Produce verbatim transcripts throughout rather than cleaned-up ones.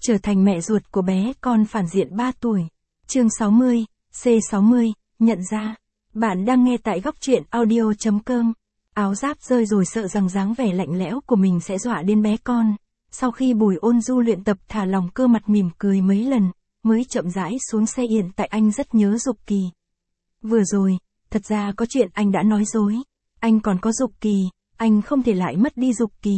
trở thành mẹ ruột của bé con phản diện ba tuổi. Chương sáu mươi, C sáu mươi, nhận ra. Bạn đang nghe tại góc truyện audio chấm com. Áo giáp rơi rồi sợ rằng dáng vẻ lạnh lẽo của mình sẽ dọa đến bé con. Sau khi Bùi Ôn Du luyện tập thả lòng cơ mặt mỉm cười mấy lần, mới chậm rãi xuống xe hiện tại anh rất nhớ Dục Kỳ. Vừa rồi, thật ra có chuyện anh đã nói dối. Anh còn có Dục Kỳ, anh không thể lại mất đi Dục Kỳ.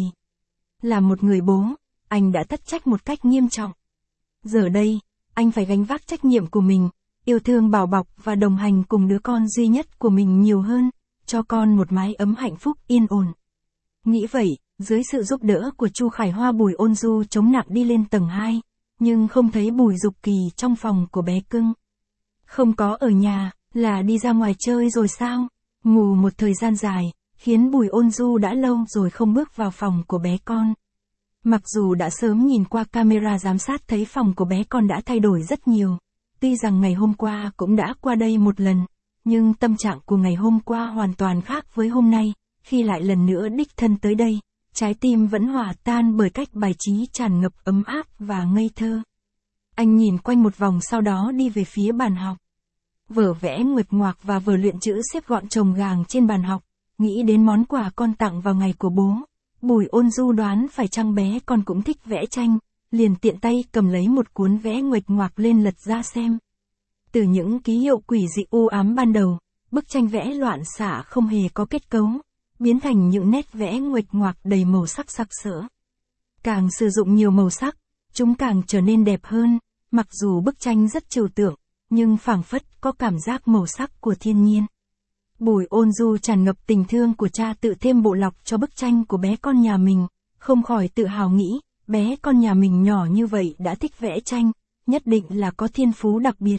Là một người bố, anh đã thất trách một cách nghiêm trọng. Giờ đây, anh phải gánh vác trách nhiệm của mình, yêu thương bảo bọc và đồng hành cùng đứa con duy nhất của mình nhiều hơn, cho con một mái ấm hạnh phúc yên ổn. Nghĩ vậy, dưới sự giúp đỡ của Chu Khải Hoa, Bùi Ôn Du chống nặng đi lên tầng hai, nhưng không thấy Bùi Dục Kỳ trong phòng của bé cưng. Không có ở nhà, là đi ra ngoài chơi rồi sao? Ngủ một thời gian dài, khiến Bùi Ôn Du đã lâu rồi không bước vào phòng của bé con. Mặc dù đã sớm nhìn qua camera giám sát thấy phòng của bé con đã thay đổi rất nhiều, tuy rằng ngày hôm qua cũng đã qua đây một lần, nhưng tâm trạng của ngày hôm qua hoàn toàn khác với hôm nay, khi lại lần nữa đích thân tới đây, trái tim vẫn hòa tan bởi cách bài trí tràn ngập ấm áp và ngây thơ. Anh nhìn quanh một vòng sau đó đi về phía bàn học. Vở vẽ nguệch ngoạc và vở luyện chữ xếp gọn chồng gàng trên bàn học, nghĩ đến món quà con tặng vào ngày của bố. Bùi Ôn Du đoán phải chăng bé con cũng thích vẽ tranh, liền tiện tay cầm lấy một cuốn vẽ nguệch ngoạc lên lật ra xem. Từ những ký hiệu quỷ dị u ám ban đầu, bức tranh vẽ loạn xạ không hề có kết cấu, biến thành những nét vẽ nguệch ngoạc đầy màu sắc sặc sỡ. Càng sử dụng nhiều màu sắc, chúng càng trở nên đẹp hơn, mặc dù bức tranh rất trừu tượng, nhưng phảng phất có cảm giác màu sắc của thiên nhiên. Bùi Ôn Du tràn ngập tình thương của cha tự thêm bộ lọc cho bức tranh của bé con nhà mình, không khỏi tự hào nghĩ, bé con nhà mình nhỏ như vậy đã thích vẽ tranh, nhất định là có thiên phú đặc biệt.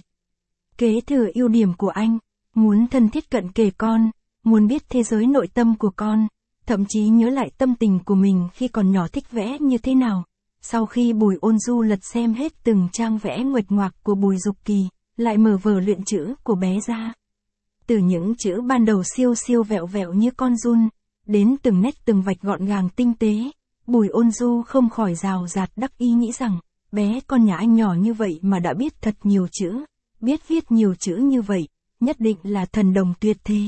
Kế thừa ưu điểm của anh, muốn thân thiết cận kề con, muốn biết thế giới nội tâm của con, thậm chí nhớ lại tâm tình của mình khi còn nhỏ thích vẽ như thế nào. Sau khi Bùi Ôn Du lật xem hết từng trang vẽ nguệch ngoạc của Bùi Dục Kỳ, lại mở vở luyện chữ của bé ra. Từ những chữ ban đầu siêu siêu vẹo vẹo như con giun, đến từng nét từng vạch gọn gàng tinh tế, Bùi Ôn Du không khỏi rào rạt đắc ý nghĩ rằng, bé con nhà anh nhỏ như vậy mà đã biết thật nhiều chữ, biết viết nhiều chữ như vậy, nhất định là thần đồng tuyệt thế.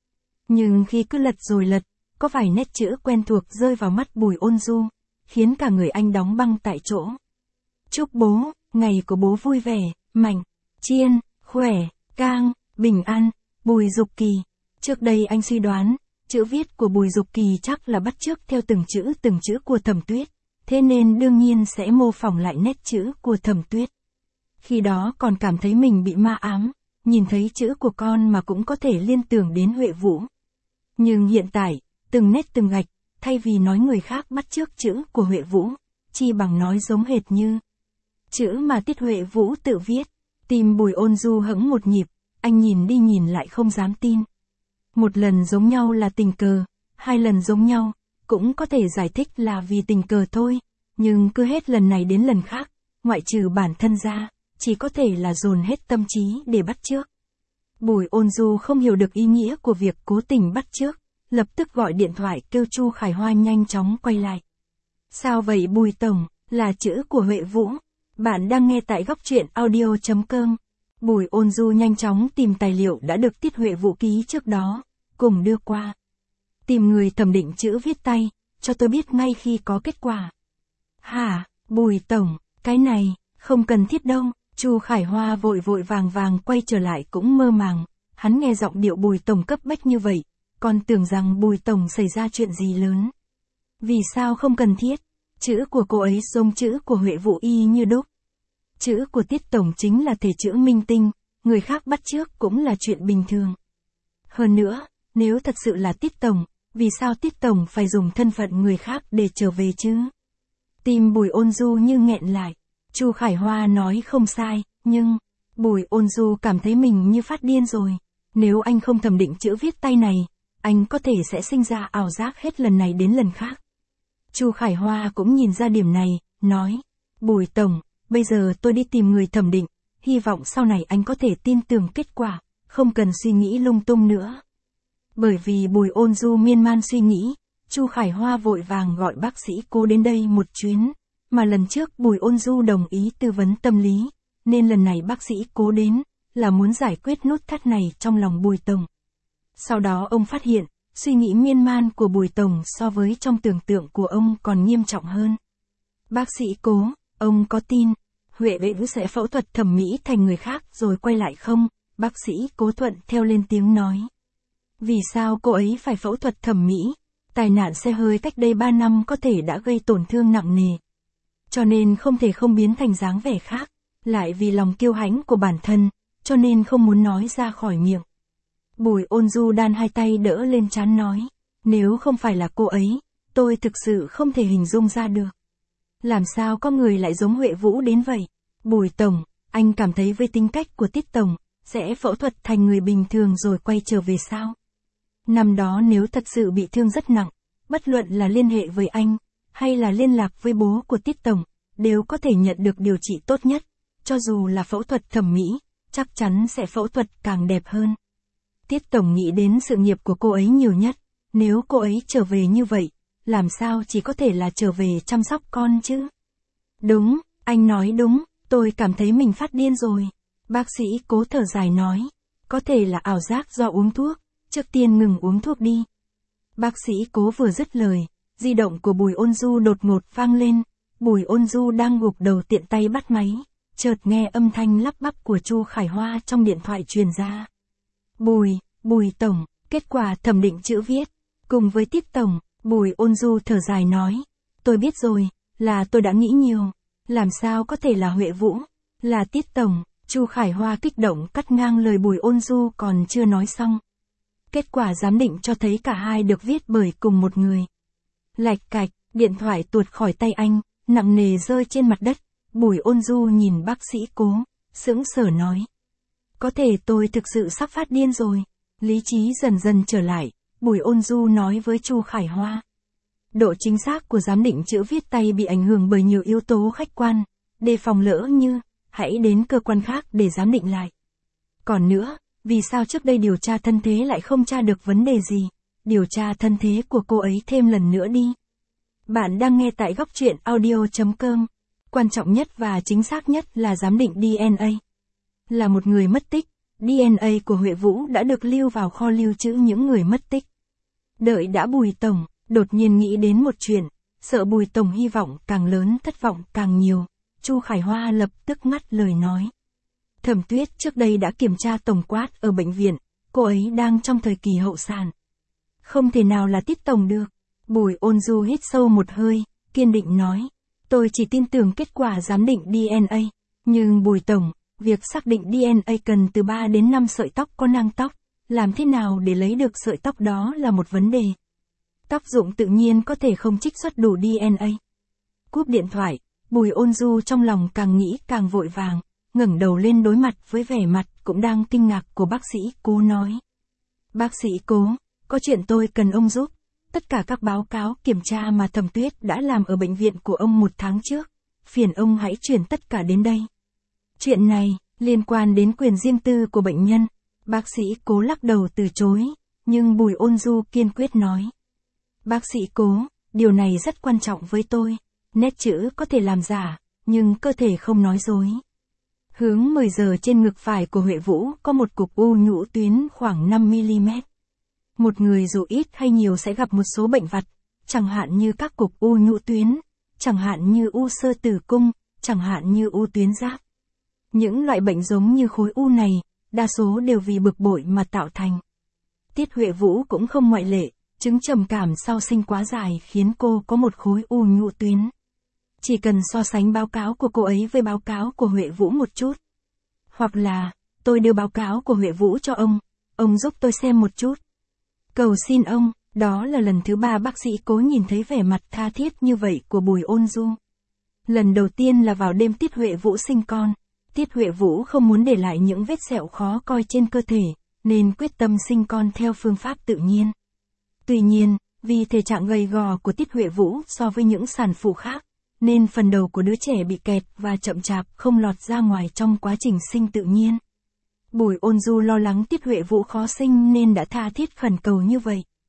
Nhưng khi cứ lật rồi lật, có vài nét chữ quen thuộc rơi vào mắt Bùi Ôn Du, khiến cả người anh đóng băng tại chỗ. Chúc bố, ngày của bố vui vẻ, mạnh, chiên, khỏe, cang, bình an. Bùi Dục Kỳ. Trước đây anh suy đoán, chữ viết của Bùi Dục Kỳ chắc là bắt chước theo từng chữ từng chữ của Thẩm Tuyết, thế nên đương nhiên sẽ mô phỏng lại nét chữ của Thẩm Tuyết. Khi đó còn cảm thấy mình bị ma ám, nhìn thấy chữ của con mà cũng có thể liên tưởng đến Huệ Vũ. Nhưng hiện tại, từng nét từng gạch, thay vì nói người khác bắt chước chữ của Huệ Vũ, chi bằng nói giống hệt như chữ mà Tiết Huệ Vũ tự viết. Tim Bùi Ôn Du hững một nhịp. Anh nhìn đi nhìn lại không dám tin. Một lần giống nhau là tình cờ, hai lần giống nhau, cũng có thể giải thích là vì tình cờ thôi, nhưng cứ hết lần này đến lần khác, ngoại trừ bản thân ra, chỉ có thể là dồn hết tâm trí để bắt chước. Bùi Ôn Du không hiểu được ý nghĩa của việc cố tình bắt chước, lập tức gọi điện thoại kêu Chu Khải Hoa nhanh chóng quay lại. Sao vậy Bùi Tổng, là chữ của Huệ Vũ. Bạn đang nghe tại góc truyện audio chấm com. Bùi Ôn Du nhanh chóng tìm tài liệu đã được Tiết Huệ Vũ ký trước đó, cùng đưa qua. Tìm người thẩm định chữ viết tay, cho tôi biết ngay khi có kết quả. Hả, Bùi Tổng, cái này, không cần thiết đâu. Chu Khải Hoa vội vội vàng vàng quay trở lại cũng mơ màng, hắn nghe giọng điệu Bùi Tổng cấp bách như vậy, còn tưởng rằng Bùi Tổng xảy ra chuyện gì lớn. Vì sao không cần thiết, chữ của cô ấy giống chữ của Huệ Vũ y như đúc. Chữ của Tiết Tổng chính là thể chữ minh tinh, người khác bắt chước cũng là chuyện bình thường. Hơn nữa, nếu thật sự là Tiết Tổng, vì sao Tiết Tổng phải dùng thân phận người khác để trở về chứ? Tim Bùi Ôn Du như nghẹn lại. Chu Khải Hoa nói không sai, nhưng Bùi Ôn Du cảm thấy mình như phát điên rồi. Nếu anh không thẩm định chữ viết tay này, anh có thể sẽ sinh ra ảo giác hết lần này đến lần khác. Chu Khải Hoa cũng nhìn ra điểm này, nói, Bùi Tổng, bây giờ tôi đi tìm người thẩm định, hy vọng sau này anh có thể tin tưởng kết quả, không cần suy nghĩ lung tung nữa. Bởi vì Bùi Ôn Du miên man suy nghĩ, Chu Khải Hoa vội vàng gọi bác sĩ Cố đến đây một chuyến. mà lần trước Bùi Ôn Du đồng ý tư vấn tâm lý, nên lần này bác sĩ Cố đến, là muốn giải quyết nút thắt này trong lòng Bùi Tổng. Sau đó ông phát hiện, suy nghĩ miên man của Bùi Tổng so với trong tưởng tượng của ông còn nghiêm trọng hơn. Bác sĩ Cố, ông có tin Huệ Vũ sẽ phẫu thuật thẩm mỹ thành người khác rồi quay lại không? Bác sĩ Cố thuận theo lên tiếng nói. Vì sao cô ấy phải phẫu thuật thẩm mỹ? Tai nạn xe hơi cách đây ba năm có thể đã gây tổn thương nặng nề. Cho nên không thể không biến thành dáng vẻ khác, lại vì lòng kiêu hãnh của bản thân, cho nên không muốn nói ra khỏi miệng. Bùi Ôn Du đan hai tay đỡ lên trán nói, nếu không phải là cô ấy, tôi thực sự không thể hình dung ra được. Làm sao có người lại giống Huệ Vũ đến vậy? Bùi Tổng, anh cảm thấy với tính cách của Tiết Tổng, sẽ phẫu thuật thành người bình thường rồi quay trở về sao? Năm đó nếu thật sự bị thương rất nặng, bất luận là liên hệ với anh, hay là liên lạc với bố của Tiết Tổng, đều có thể nhận được điều trị tốt nhất, cho dù là phẫu thuật thẩm mỹ, chắc chắn sẽ phẫu thuật càng đẹp hơn. Tiết Tổng nghĩ đến sự nghiệp của cô ấy nhiều nhất, nếu cô ấy trở về như vậy, làm sao chỉ có thể là trở về chăm sóc con chứ? Đúng, anh nói đúng, tôi cảm thấy mình phát điên rồi. Bác sĩ Cố thở dài nói, có thể là ảo giác do uống thuốc, trước tiên ngừng uống thuốc đi. Bác sĩ Cố vừa dứt lời, di động của Bùi Ôn Du đột ngột vang lên, Bùi Ôn Du đang gục đầu tiện tay bắt máy, chợt nghe âm thanh lắp bắp của Chu Khải Hoa trong điện thoại truyền ra. Bùi, Bùi Tổng, kết quả thẩm định chữ viết, cùng với Tiết Tổng, Bùi Ôn Du thở dài nói, tôi biết rồi, là tôi đã nghĩ nhiều, làm sao có thể là Huệ Vũ, là Tiết Tổng. Chu Khải Hoa kích động cắt ngang lời Bùi Ôn Du còn chưa nói xong. Kết quả giám định cho thấy cả hai được viết bởi cùng một người. Lạch cạch, điện thoại tuột khỏi tay anh, nặng nề rơi trên mặt đất. Bùi Ôn Du nhìn bác sĩ Cố, sững sờ nói. Có thể tôi thực sự sắp phát điên rồi. Lý trí dần dần trở lại, Bùi Ôn Du nói với Chu Khải Hoa. Độ chính xác của giám định chữ viết tay bị ảnh hưởng bởi nhiều yếu tố khách quan, đề phòng lỡ như, hãy đến cơ quan khác để giám định lại. Còn nữa, vì sao trước đây điều tra thân thế lại không tra được vấn đề gì? Điều tra thân thế của cô ấy thêm lần nữa đi. Bạn đang nghe tại góc truyện audio chấm com. Quan trọng nhất và chính xác nhất là giám định đê en a. Là một người mất tích, đê en a của Huệ Vũ đã được lưu vào kho lưu trữ những người mất tích. Đợi đã Bùi Tổng, đột nhiên nghĩ đến một chuyện, sợ Bùi Tổng hy vọng càng lớn thất vọng càng nhiều. Chu Khải Hoa lập tức ngắt lời nói. Thẩm Tuyết trước đây đã kiểm tra tổng quát ở bệnh viện, cô ấy đang trong thời kỳ hậu sản. Không thể nào là Tiết Tổng được. Bùi Ôn Du hít sâu một hơi, kiên định nói. Tôi chỉ tin tưởng kết quả giám định đê en a, nhưng Bùi Tổng, việc xác định đê en a cần từ ba đến năm sợi tóc có nang tóc, làm thế nào để lấy được sợi tóc đó là một vấn đề. Tóc rụng tự nhiên có thể không trích xuất đủ đê en a. Cúp điện thoại, Bùi Ôn Du trong lòng càng nghĩ càng vội vàng, ngẩng đầu lên đối mặt với vẻ mặt cũng đang kinh ngạc của bác sĩ Cố nói. Bác sĩ Cố, có chuyện tôi cần ông giúp. Tất cả các báo cáo kiểm tra mà Thẩm Tuyết đã làm ở bệnh viện của ông một tháng trước, phiền ông hãy chuyển tất cả đến đây. Chuyện này, liên quan đến quyền riêng tư của bệnh nhân. Bác sĩ Cố lắc đầu từ chối, nhưng Bùi Ôn Du kiên quyết nói. Bác sĩ Cố, điều này rất quan trọng với tôi. Nét chữ có thể làm giả, nhưng cơ thể không nói dối. Hướng mười giờ trên ngực phải của Huệ Vũ có một cục u nhũ tuyến khoảng năm mi li mét. Một người dù ít hay nhiều sẽ gặp một số bệnh vặt, chẳng hạn như các cục u nhũ tuyến, chẳng hạn như u xơ tử cung, chẳng hạn như u tuyến giáp. Những loại bệnh giống như khối u này, đa số đều vì bực bội mà tạo thành. Tiết Huệ Vũ cũng không ngoại lệ, chứng trầm cảm sau sinh quá dài khiến cô có một khối u nhũ tuyến. Chỉ cần so sánh báo cáo của cô ấy với báo cáo của Huệ Vũ một chút. Hoặc là, tôi đưa báo cáo của Huệ Vũ cho ông, ông giúp tôi xem một chút. Cầu xin ông, đó là lần thứ ba bác sĩ Cố nhìn thấy vẻ mặt tha thiết như vậy của Bùi Ôn Du. Lần đầu tiên là vào đêm Tiết Huệ Vũ sinh con. Tiết Huệ Vũ không muốn để lại những vết sẹo khó coi trên cơ thể, nên quyết tâm sinh con theo phương pháp tự nhiên. Tuy nhiên, vì thể trạng gầy gò của Tiết Huệ Vũ so với những sản phụ khác, nên phần đầu của đứa trẻ bị kẹt và chậm chạp không lọt ra ngoài trong quá trình sinh tự nhiên. Bùi Ôn Du lo lắng Tiết Huệ Vũ khó sinh nên đã tha thiết khẩn cầu như vậy.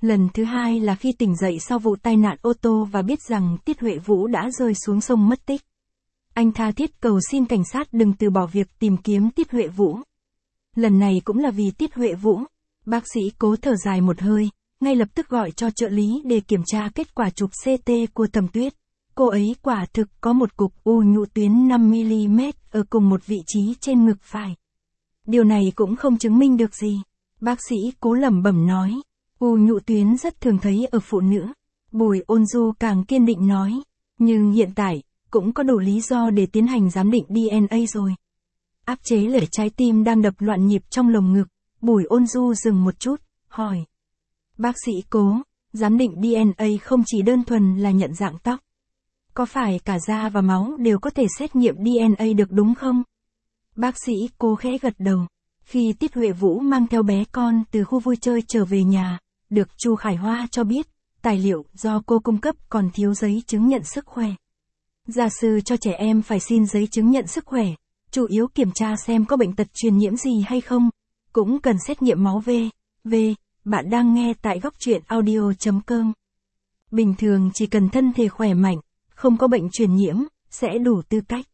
Lần thứ hai là khi tỉnh dậy sau vụ tai nạn ô tô và biết rằng Tiết Huệ Vũ đã rơi xuống sông mất tích. Anh tha thiết cầu xin cảnh sát đừng từ bỏ việc tìm kiếm Tiết Huệ Vũ. Lần này cũng là vì Tiết Huệ Vũ. Bác sĩ Cố thở dài một hơi, ngay lập tức gọi cho trợ lý để kiểm tra kết quả chụp xê tê của Thẩm Tuyết. Cô ấy quả thực có một cục u nhũ tuyến năm mi li mét ở cùng một vị trí trên ngực phải. Điều này cũng không chứng minh được gì. Bác sĩ Cố lẩm bẩm nói. U nhũ tuyến rất thường thấy ở phụ nữ. Bùi Ôn Du càng kiên định nói. Nhưng hiện tại, cũng có đủ lý do để tiến hành giám định đê en a rồi. Áp chế lửa trái tim đang đập loạn nhịp trong lồng ngực, Bùi Ôn Du dừng một chút, hỏi. Bác sĩ Cố, giám định đê en a không chỉ đơn thuần là nhận dạng tóc. Có phải cả da và máu đều có thể xét nghiệm đê en a được đúng không? Bác sĩ Cố khẽ gật đầu. Khi Tiết Huệ Vũ mang theo bé con từ khu vui chơi trở về nhà, được Chu Khải Hoa cho biết, tài liệu do cô cung cấp còn thiếu giấy chứng nhận sức khỏe. Gia sư cho trẻ em phải xin giấy chứng nhận sức khỏe, chủ yếu kiểm tra xem có bệnh tật truyền nhiễm gì hay không, cũng cần xét nghiệm máu V. V, bạn đang nghe tại góc truyện audio chấm com. Bình thường chỉ cần thân thể khỏe mạnh, không có bệnh truyền nhiễm, sẽ đủ tư cách.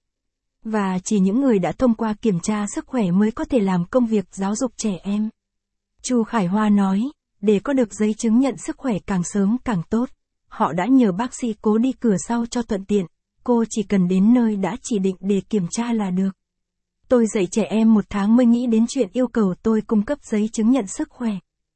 Và chỉ những người đã thông qua kiểm tra sức khỏe mới có thể làm công việc giáo dục trẻ em. Chu Khải Hoa nói, để có được giấy chứng nhận sức khỏe càng sớm càng tốt. Họ đã nhờ bác sĩ Cố đi cửa sau cho thuận tiện, cô chỉ cần đến nơi đã chỉ định để kiểm tra là được. Tôi dạy trẻ em một tháng mới nghĩ đến chuyện yêu cầu tôi cung cấp giấy chứng nhận sức khỏe.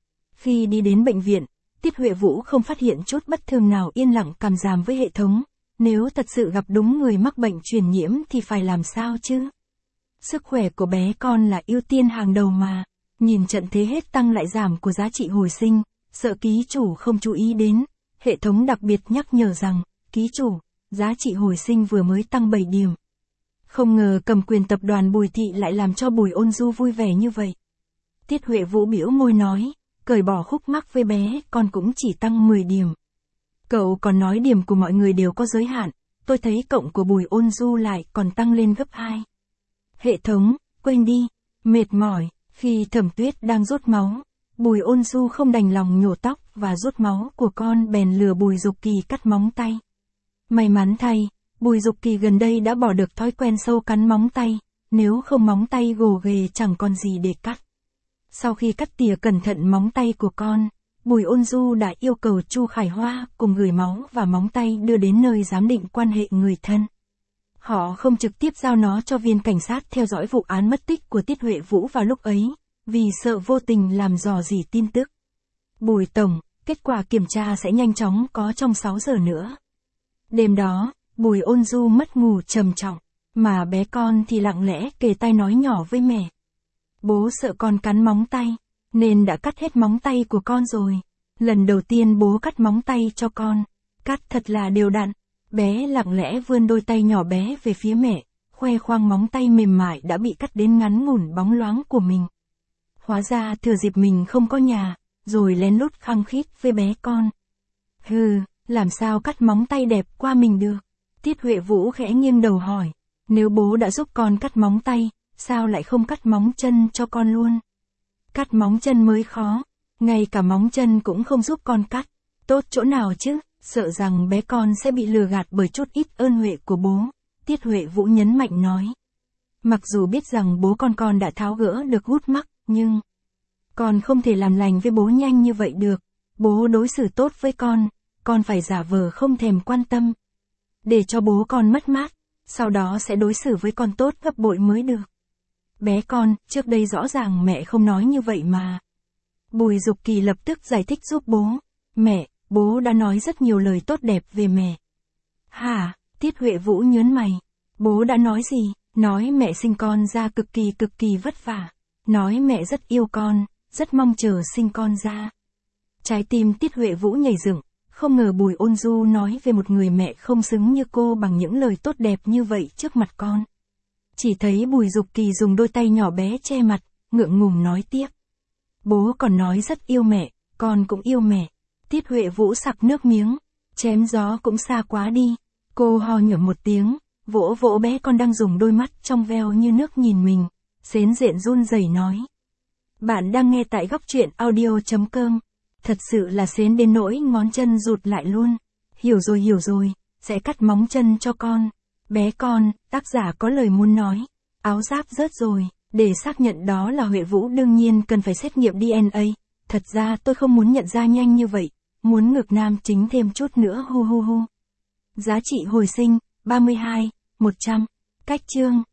Khi đi đến bệnh viện, Tiết Huệ Vũ không phát hiện chút bất thường nào, yên lặng cằm ràm với hệ thống. Nếu thật sự gặp đúng người mắc bệnh truyền nhiễm thì phải làm sao chứ? Sức khỏe của bé con là ưu tiên hàng đầu mà. Nhìn trận thế hết tăng lại giảm của giá trị hồi sinh, sợ ký chủ không chú ý đến. Hệ thống đặc biệt nhắc nhở rằng, ký chủ, giá trị hồi sinh vừa mới tăng bảy điểm. Không ngờ cầm quyền tập đoàn Bùi Thị lại làm cho Bùi Ôn Du vui vẻ như vậy. Tiết Huệ Vũ bĩu môi nói, cởi bỏ khúc mắc với bé con cũng chỉ tăng mười điểm. Cậu còn nói điểm của mọi người đều có giới hạn, tôi thấy cộng của Bùi Ôn Du lại còn tăng lên gấp hai. Hệ thống, quên đi, mệt mỏi, khi Thẩm Tuyết đang rút máu, Bùi Ôn Du không đành lòng nhổ tóc và rút máu của con bèn lừa Bùi Dục Kỳ cắt móng tay. May mắn thay, Bùi Dục Kỳ gần đây đã bỏ được thói quen sâu cắn móng tay, nếu không móng tay gồ ghề chẳng còn gì để cắt. Sau khi cắt tỉa cẩn thận móng tay của con, Bùi Ôn Du đã yêu cầu Chu Khải Hoa cùng gửi máu và móng tay đưa đến nơi giám định quan hệ người thân. Họ không trực tiếp giao nó cho viên cảnh sát theo dõi vụ án mất tích của Tiết Huệ Vũ vào lúc ấy, vì sợ vô tình làm dò dỉ tin tức. Bùi Tổng, kết quả kiểm tra sẽ nhanh chóng có trong sáu giờ nữa. Đêm đó, Bùi Ôn Du mất ngủ trầm trọng, mà bé con thì lặng lẽ kề tai nói nhỏ với mẹ. Bố sợ con cắn móng tay, nên đã cắt hết móng tay của con rồi. Lần đầu tiên bố cắt móng tay cho con, cắt thật là đều đặn. Bé lặng lẽ vươn đôi tay nhỏ bé về phía mẹ, khoe khoang móng tay mềm mại đã bị cắt đến ngắn ngủn bóng loáng của mình. Hóa ra thừa dịp mình không có nhà, rồi lén lút khăng khít với bé con. Hừ, làm sao cắt móng tay đẹp qua mình được? Tiết Huệ Vũ khẽ nghiêng đầu hỏi, nếu bố đã giúp con cắt móng tay, sao lại không cắt móng chân cho con luôn? Cắt móng chân mới khó, ngay cả móng chân cũng không giúp con cắt, tốt chỗ nào chứ? Sợ rằng bé con sẽ bị lừa gạt bởi chút ít ơn huệ của bố, Tiết Huệ Vũ nhấn mạnh nói. Mặc dù biết rằng bố con con đã tháo gỡ được gút mắc, nhưng con không thể làm lành với bố nhanh như vậy được. Bố đối xử tốt với con, con phải giả vờ không thèm quan tâm. Để cho bố con mất mát, sau đó sẽ đối xử với con tốt gấp bội mới được. Bé con, trước đây rõ ràng mẹ không nói như vậy mà. Bùi Dục Kỳ lập tức giải thích giúp bố. Mẹ, bố đã nói rất nhiều lời tốt đẹp về mẹ. Hả? Tiết Huệ Vũ nhớn mày. Bố đã nói gì? Nói mẹ sinh con ra cực kỳ cực kỳ vất vả. Nói mẹ rất yêu con, rất mong chờ sinh con ra. Trái tim Tiết Huệ Vũ nhảy dựng, không ngờ Bùi Ôn Du nói về một người mẹ không xứng như cô bằng những lời tốt đẹp như vậy trước mặt con. Chỉ thấy Bùi Dục Kỳ dùng đôi tay nhỏ bé che mặt, ngượng ngùng nói tiếp. Bố còn nói rất yêu mẹ, con cũng yêu mẹ. Tiết Huệ Vũ sặc nước miếng, chém gió cũng xa quá đi. Cô ho nhổm một tiếng, vỗ vỗ bé con đang dùng đôi mắt trong veo như nước nhìn mình, xến rện run rẩy nói. Bạn đang nghe tại góc truyện audio chấm com. Thật sự là xến đến nỗi ngón chân rụt lại luôn. Hiểu rồi hiểu rồi, sẽ cắt móng chân cho con. Bé con, tác giả có lời muốn nói. Áo giáp rớt rồi, để xác nhận đó là Huệ Vũ đương nhiên cần phải xét nghiệm đê en a. Thật ra tôi không muốn nhận ra nhanh như vậy, muốn ngực nam chính thêm chút nữa hu hu hu. Giá trị hồi sinh, ba mươi hai, một trăm. Cách chương.